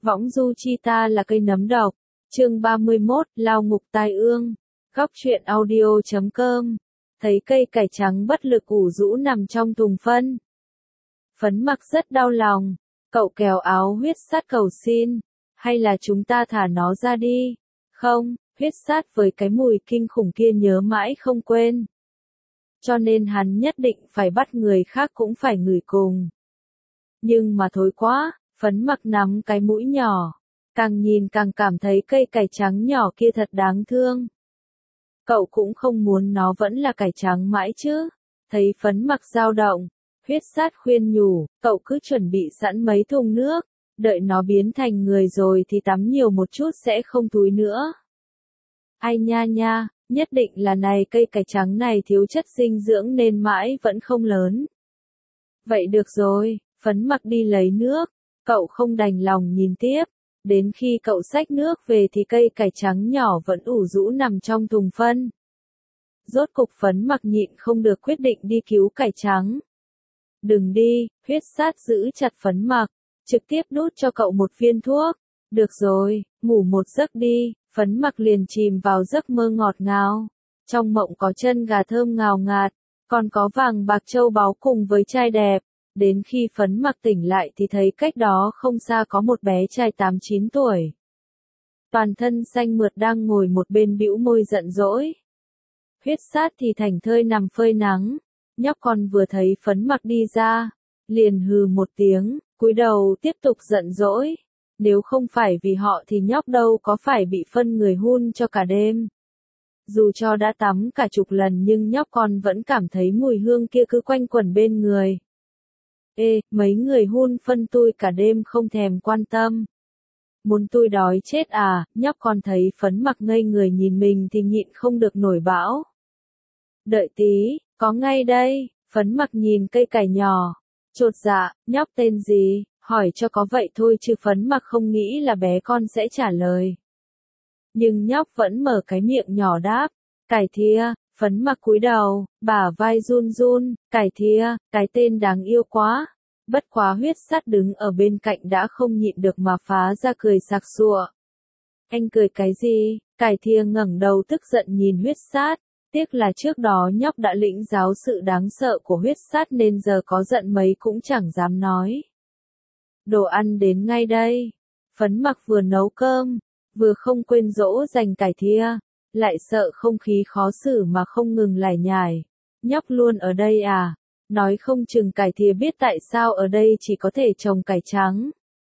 Võng du chi ta là cây nấm độc. Chương 31, lao ngục tai ương. Góc truyện audio.com. Thấy cây cải trắng bất lực ủ rũ nằm trong thùng phân. Phấn Mặc rất đau lòng. Cậu kéo áo huyết sát cầu xin. Hay là chúng ta thả nó ra đi? Không, huyết sát với cái mùi kinh khủng kia nhớ mãi không quên. Cho nên hắn nhất định phải bắt người khác cũng phải ngửi cùng. Nhưng mà thối quá, Phấn Mặc nắm cái mũi nhỏ. Càng nhìn càng cảm thấy cây cải trắng nhỏ kia thật đáng thương. Cậu cũng không muốn nó vẫn là cải trắng mãi chứ. Thấy Phấn Mặc dao động, huyết sát khuyên nhủ, cậu cứ chuẩn bị sẵn mấy thùng nước. Đợi nó biến thành người rồi thì tắm nhiều một chút sẽ không thúi nữa. Ai nha nha, nhất định là này cây cải trắng này thiếu chất dinh dưỡng nên mãi vẫn không lớn. Vậy được rồi, Phấn Mặc đi lấy nước, cậu không đành lòng nhìn tiếp. Đến khi cậu xách nước về thì cây cải trắng nhỏ vẫn ủ rũ nằm trong thùng phân. Rốt cục Phấn Mặc nhịn không được quyết định đi cứu cải trắng. Đừng đi, huyết sát giữ chặt Phấn Mặc, trực tiếp đút cho cậu một viên thuốc. Được rồi, ngủ một giấc đi. Phấn Mặc liền chìm vào giấc mơ ngọt ngào. Trong mộng có chân gà thơm ngào ngạt, còn có vàng bạc châu báu cùng với trai đẹp. Đến khi Phấn Mặc tỉnh lại thì thấy cách đó không xa có một bé trai 8-9 tuổi. Toàn thân xanh mượt đang ngồi một bên bĩu môi giận dỗi. Huyết sát thì thảnh thơi nằm phơi nắng. Nhóc con vừa thấy Phấn Mặc đi ra, liền hừ một tiếng, cúi đầu tiếp tục giận dỗi. Nếu không phải vì họ thì nhóc đâu có phải bị phân người hun cho cả đêm. Dù cho đã tắm cả chục lần nhưng nhóc con vẫn cảm thấy mùi hương kia cứ quanh quẩn bên người. Ê, mấy người hun phân tôi cả đêm không thèm quan tâm. Muốn tôi đói chết à? Nhóc con thấy Phấn Mặc ngây người nhìn mình thì nhịn không được nổi bão. Đợi tí, có ngay đây. Phấn Mặc nhìn cây cải nhỏ, chột dạ, nhóc tên gì? Hỏi cho có vậy thôi chứ Phấn Mặc không nghĩ là bé con sẽ trả lời. Nhưng nhóc vẫn mở cái miệng nhỏ đáp, cải thìa. Phấn Mặc cúi đầu, bả vai run run, cải thìa, cái tên đáng yêu quá. Bất quá huyết sát đứng ở bên cạnh đã không nhịn được mà phá ra cười sặc sụa. Anh cười cái gì? Cải thìa ngẩng đầu tức giận nhìn huyết sát. Tiếc là trước đó nhóc đã lĩnh giáo sự đáng sợ của huyết sát nên giờ có giận mấy cũng chẳng dám nói. Đồ ăn đến ngay đây. Phấn Mặc vừa nấu cơm, vừa không quên dỗ dành cải thìa, lại sợ không khí khó xử mà không ngừng lải nhải. Nhóc luôn ở đây à? Nói không chừng cải thìa biết tại sao ở đây chỉ có thể trồng cải trắng.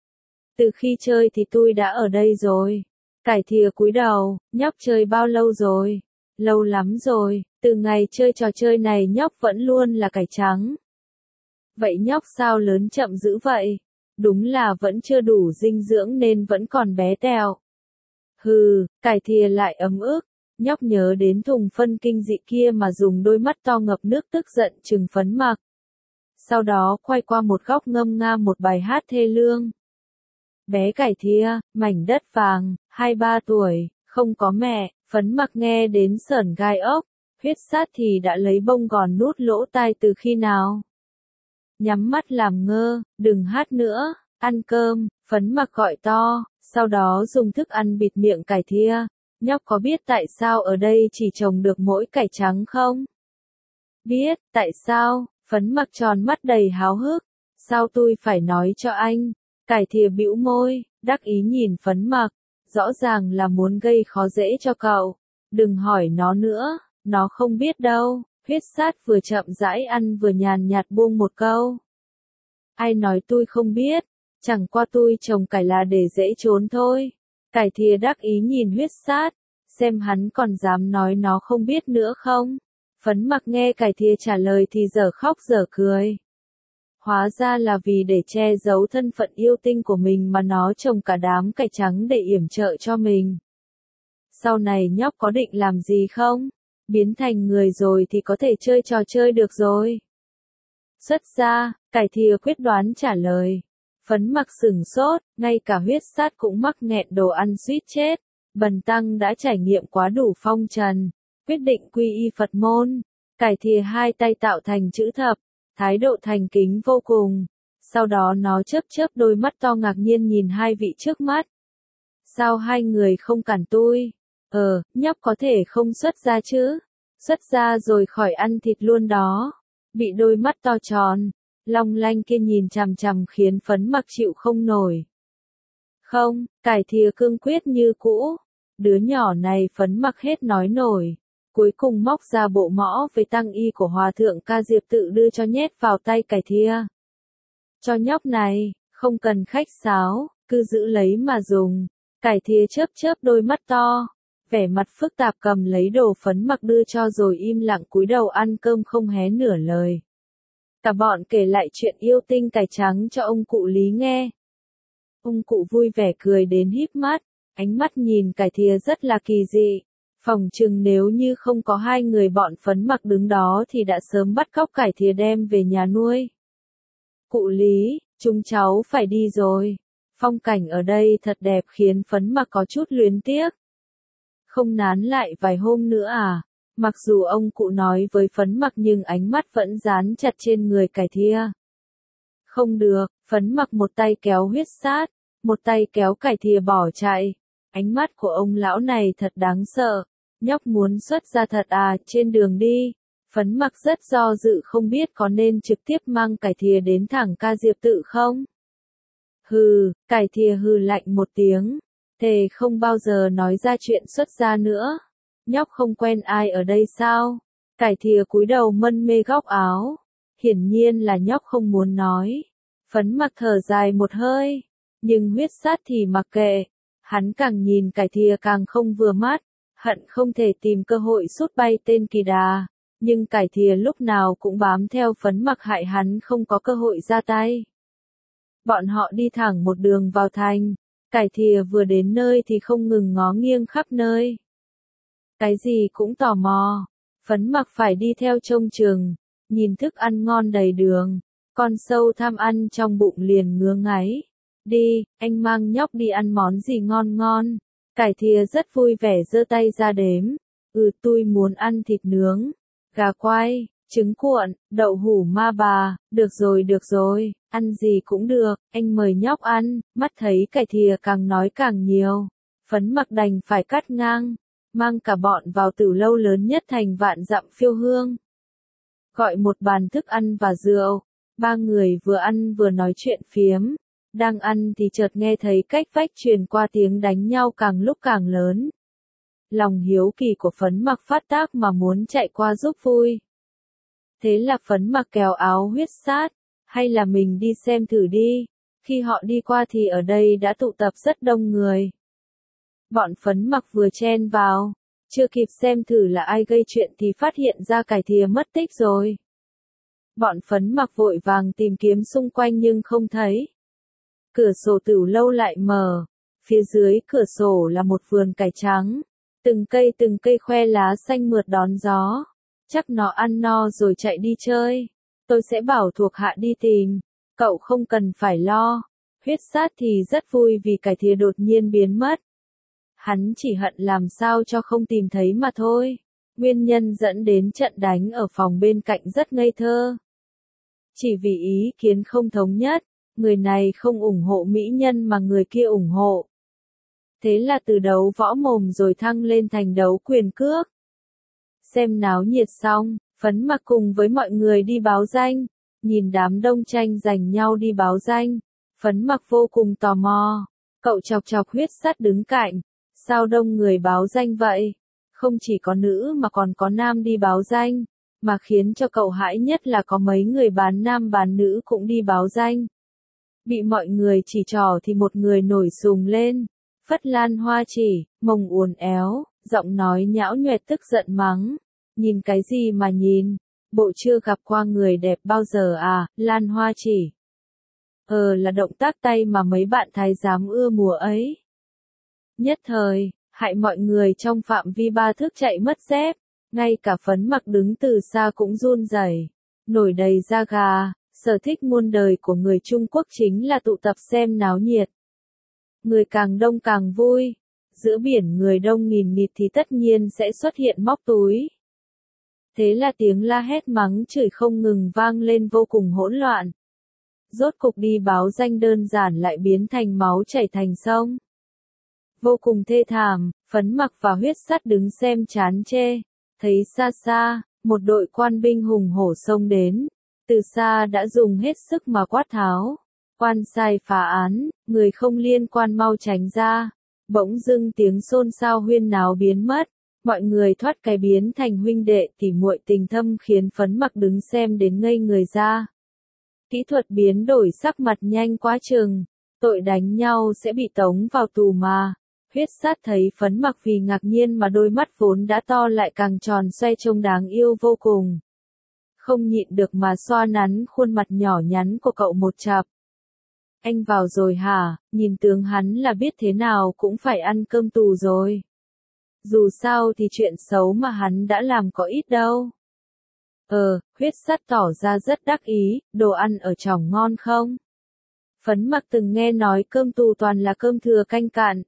Từ khi chơi thì tôi đã ở đây rồi. Cải thìa cúi đầu, nhóc chơi bao lâu rồi? Lâu lắm rồi, từ ngày chơi trò chơi này nhóc vẫn luôn là cải trắng. Vậy nhóc sao lớn chậm dữ vậy? Đúng là vẫn chưa đủ dinh dưỡng nên vẫn còn bé tẹo. Hừ, cải thìa lại ấm ức. Nhóc nhớ đến thùng phân kinh dị kia mà dùng đôi mắt to ngập nước tức giận trừng Phấn Mặc. Sau đó quay qua một góc ngâm nga một bài hát thê lương. Bé cải thìa, mảnh đất vàng, 2-3 tuổi, không có mẹ. Phấn Mặc nghe đến sởn gai ốc. Huyết sát thì đã lấy bông gòn nút lỗ tai từ khi nào? Nhắm mắt làm ngơ, đừng hát nữa, ăn cơm. Phấn Mặc gọi to, sau đó dùng thức ăn bịt miệng cải thìa. Nhóc có biết tại sao ở đây chỉ trồng được mỗi cải trắng không? Biết, tại sao? Phấn Mặc tròn mắt đầy háo hức. Sao tôi phải nói cho anh? Cải thìa bĩu môi, đắc ý nhìn Phấn Mặc, rõ ràng là muốn gây khó dễ cho cậu. Đừng hỏi nó nữa, nó không biết đâu. Huyết sát vừa chậm rãi ăn vừa nhàn nhạt buông một câu. Ai nói tôi không biết, chẳng qua tôi trồng cải là để dễ trốn thôi. Cải thìa đắc ý nhìn huyết sát, xem hắn còn dám nói nó không biết nữa không. Phấn Mặc nghe cải thìa trả lời thì dở khóc dở cười. Hóa ra là vì để che giấu thân phận yêu tinh của mình mà nó trồng cả đám cải trắng để yểm trợ cho mình. Sau này nhóc có định làm gì không? Biến thành người rồi thì có thể chơi trò chơi được rồi. Xuất ra, cải thìa quyết đoán trả lời. Phấn Mặc sửng sốt, ngay cả huyết sát cũng mắc nghẹn đồ ăn suýt chết. Bần tăng đã trải nghiệm quá đủ phong trần, quyết định quy y Phật môn. Cải thìa hai tay tạo thành chữ thập, thái độ thành kính vô cùng. Sau đó nó chớp chớp đôi mắt to ngạc nhiên nhìn hai vị trước mắt. Sao hai người không cản tôi? Nhóc có thể không xuất ra chứ? Xuất ra rồi khỏi ăn thịt luôn đó. Bị đôi mắt to tròn, long lanh kia nhìn chằm chằm khiến Phấn Mặc chịu không nổi. Không, cải thìa cương quyết như cũ. Đứa nhỏ này Phấn Mặc hết nói nổi. Cuối cùng móc ra bộ mõ về tăng y của Hòa thượng Ca Diệp tự đưa cho nhét vào tay cải thìa. Cho nhóc này, không cần khách sáo, cứ giữ lấy mà dùng. Cải thìa chớp chớp đôi mắt to, vẻ mặt phức tạp cầm lấy đồ Phấn Mặc đưa cho rồi im lặng cúi đầu ăn cơm không hé nửa lời. Cả bọn kể lại chuyện yêu tinh cải trắng cho ông cụ Lý nghe. Ông cụ vui vẻ cười đến híp mắt, ánh mắt nhìn cải thìa rất là kỳ dị. Phỏng chừng nếu như không có hai người bọn Phấn Mặc đứng đó thì đã sớm bắt cóc cải thìa đem về nhà nuôi. Cụ Lý, chúng cháu phải đi rồi. Phong cảnh ở đây thật đẹp khiến Phấn Mặc có chút luyến tiếc. Không nán lại vài hôm nữa à? Mặc dù ông cụ nói với Phấn Mặc nhưng ánh mắt vẫn dán chặt trên người cải thìa. Không được, Phấn Mặc một tay kéo huyết sát, một tay kéo cải thìa bỏ chạy. Ánh mắt của ông lão này thật đáng sợ. Nhóc muốn xuất ra thật à? Trên đường đi, Phấn Mặc rất do dự không biết có nên trực tiếp mang cải thìa đến thẳng Ca Diệp tự không? Hừ, cải thìa hừ lạnh một tiếng, thề không bao giờ nói ra chuyện xuất gia nữa. Nhóc không quen ai ở đây sao? Cải thìa cúi đầu mân mê góc áo. Hiển nhiên là nhóc không muốn nói. Phấn Mặc thở dài một hơi, nhưng huyết sát thì mặc kệ. Hắn càng nhìn cải thìa càng không vừa mắt, hận không thể tìm cơ hội sút bay tên kỳ đà. Nhưng cải thìa lúc nào cũng bám theo Phấn Mặc hại hắn không có cơ hội ra tay. Bọn họ đi thẳng một đường vào thành. Cải thìa vừa đến nơi thì không ngừng ngó nghiêng khắp nơi. Cái gì cũng tò mò. Phấn Mặc phải đi theo trông chừng. Nhìn thức ăn ngon đầy đường. Con sâu tham ăn trong bụng liền ngứa ngáy. Đi, anh mang nhóc đi ăn món gì ngon ngon. Cải thìa rất vui vẻ giơ tay ra đếm. Tôi muốn ăn thịt nướng, gà quay, trứng cuộn, đậu hủ ma bà. Được rồi, ăn gì cũng được, anh mời nhóc ăn. Mắt thấy cải thìa càng nói càng nhiều, Phấn Mặc đành phải cắt ngang, mang cả bọn vào tử lâu lớn nhất thành vạn dặm Phiêu Hương. Gọi một bàn thức ăn và rượu, ba người vừa ăn vừa nói chuyện phiếm. Đang ăn thì chợt nghe thấy cách vách truyền qua tiếng đánh nhau càng lúc càng lớn. Lòng hiếu kỳ của Phấn Mặc phát tác mà muốn chạy qua giúp vui. Thế là Phấn Mặc kéo áo huyết sát, hay là mình đi xem thử đi. Khi họ đi qua thì ở đây đã tụ tập rất đông người. Bọn Phấn Mặc vừa chen vào, chưa kịp xem thử là ai gây chuyện thì phát hiện ra cải thìa mất tích rồi. Bọn Phấn Mặc vội vàng tìm kiếm xung quanh nhưng không thấy. Cửa sổ tửu lâu lại mở, phía dưới cửa sổ là một vườn cải trắng, từng cây khoe lá xanh mượt đón gió. Chắc nó ăn no rồi chạy đi chơi. Tôi sẽ bảo thuộc hạ đi tìm, cậu không cần phải lo. Huyết sát thì rất vui vì cải thìa đột nhiên biến mất. Hắn chỉ hận làm sao cho không tìm thấy mà thôi. Nguyên nhân dẫn đến trận đánh ở phòng bên cạnh rất ngây thơ. Chỉ vì ý kiến không thống nhất, người này không ủng hộ mỹ nhân mà người kia ủng hộ. Thế là từ đấu võ mồm rồi thăng lên thành đấu quyền cước. Xem náo nhiệt xong, Phấn Mặc cùng với mọi người đi báo danh. Nhìn đám đông tranh giành nhau đi báo danh, Phấn Mặc vô cùng tò mò. Cậu chọc chọc huyết sát đứng cạnh. Sao đông người báo danh vậy? Không chỉ có nữ mà còn có nam đi báo danh. Mà khiến cho cậu hãi nhất là có mấy người bán nam bán nữ cũng đi báo danh. Bị mọi người chỉ trỏ thì một người nổi xùng lên. Phất lan hoa chỉ, mông uốn éo, giọng nói nhão nhoẹt tức giận mắng. Nhìn cái gì mà nhìn? Bộ chưa gặp qua người đẹp bao giờ à? Lan hoa chỉ. Là động tác tay mà mấy bạn thái giám ưa mùa ấy. Nhất thời, hại mọi người trong phạm vi 3 thước chạy mất dép. Ngay cả Phấn Mặc đứng từ xa cũng run rẩy, nổi đầy da gà. Sở thích muôn đời của người Trung Quốc chính là tụ tập xem náo nhiệt. Người càng đông càng vui. Giữa biển người đông nghìn nghịt thì tất nhiên sẽ xuất hiện móc túi. Thế là tiếng la hét mắng chửi không ngừng vang lên vô cùng hỗn loạn. rốt cục đi báo danh đơn giản lại biến thành máu chảy thành sông. Vô cùng thê thảm, Phấn Mặc và Huyết Sắt đứng xem chán chê, thấy xa xa, một đội quan binh hùng hổ xông đến, từ xa đã dùng hết sức mà quát tháo. Quan sai phá án, người không liên quan mau tránh ra. Bỗng dưng tiếng xôn xao huyên náo biến mất, mọi người thoát cái biến thành huynh đệ tỉ muội tình thâm khiến Phấn Mặc đứng xem đến ngây người ra. Kỹ thuật biến đổi sắc mặt nhanh quá chừng, tội đánh nhau sẽ bị tống vào tù mà. Huyết Sát thấy Phấn Mặc vì ngạc nhiên mà đôi mắt vốn đã to lại càng tròn xoe trông đáng yêu vô cùng. Không nhịn được mà xoa nắn khuôn mặt nhỏ nhắn của cậu một chặp. Anh vào rồi hả, nhìn tướng hắn là biết thế nào cũng phải ăn cơm tù rồi. Dù sao thì chuyện xấu mà hắn đã làm có ít đâu. Huyết Sắt tỏ ra rất đắc ý, đồ ăn ở trỏng ngon không? Phấn Mặc từng nghe nói cơm tù toàn là cơm thừa canh cạn.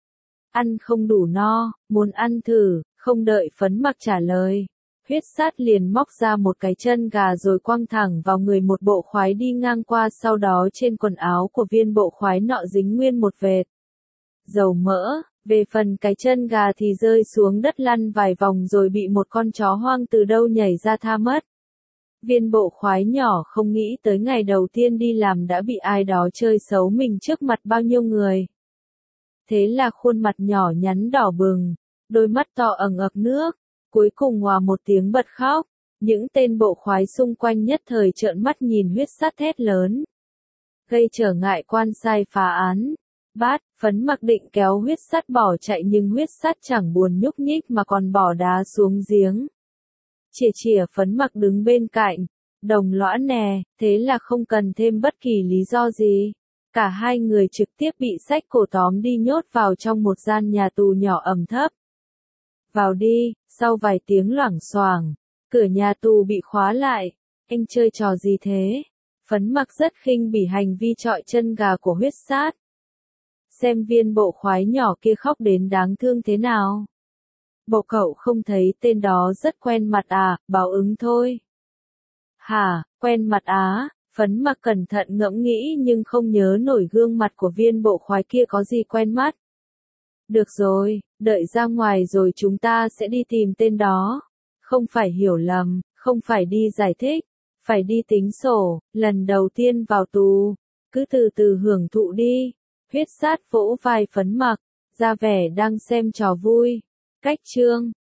Ăn không đủ no, muốn ăn thử, không đợi Phấn Mặc trả lời. Huyết Sát liền móc ra một cái chân gà rồi quăng thẳng vào người một bộ khoái đi ngang qua, sau đó trên quần áo của viên bộ khoái nọ dính nguyên một vệt dầu mỡ, về phần cái chân gà thì rơi xuống đất lăn vài vòng rồi bị một con chó hoang từ đâu nhảy ra tha mất. Viên bộ khoái nhỏ không nghĩ tới ngày đầu tiên đi làm đã bị ai đó chơi xấu mình trước mặt bao nhiêu người. Thế là khuôn mặt nhỏ nhắn đỏ bừng, đôi mắt to ẩn ực nước, cuối cùng hòa một tiếng bật khóc. Những tên bộ khoái xung quanh nhất thời trợn mắt nhìn Huyết Sát thét lớn. Gây trở ngại quan sai phá án. Phấn Mặc định kéo Huyết Sát bỏ chạy nhưng Huyết Sát chẳng buồn nhúc nhích mà còn bỏ đá xuống giếng. Chìa Phấn Mặc đứng bên cạnh, đồng lõa nè, thế là không cần thêm bất kỳ lý do gì. Cả hai người trực tiếp bị xách cổ tóm đi nhốt vào trong một gian nhà tù nhỏ ẩm thấp. Vào đi, sau vài tiếng loảng xoảng, cửa nhà tù bị khóa lại. Anh chơi trò gì thế? Phấn Mặc rất khinh bỉ hành vi trọi chân gà của Huyết Sát. Xem viên bộ khoái nhỏ kia khóc đến đáng thương thế nào. Bộ cậu không thấy tên đó rất quen mặt à, báo ứng thôi. Hả, quen mặt á? Phấn Mặc cẩn thận ngẫm nghĩ nhưng không nhớ nổi gương mặt của viên bộ khoái kia có gì quen mắt. Được rồi, đợi ra ngoài rồi chúng ta sẽ đi tìm tên đó. Không phải hiểu lầm, không phải đi giải thích, phải đi tính sổ, lần đầu tiên vào tù. Cứ từ từ hưởng thụ đi. Huyết Sát vỗ vai Phấn Mặc, ra vẻ đang xem trò vui. Cách chương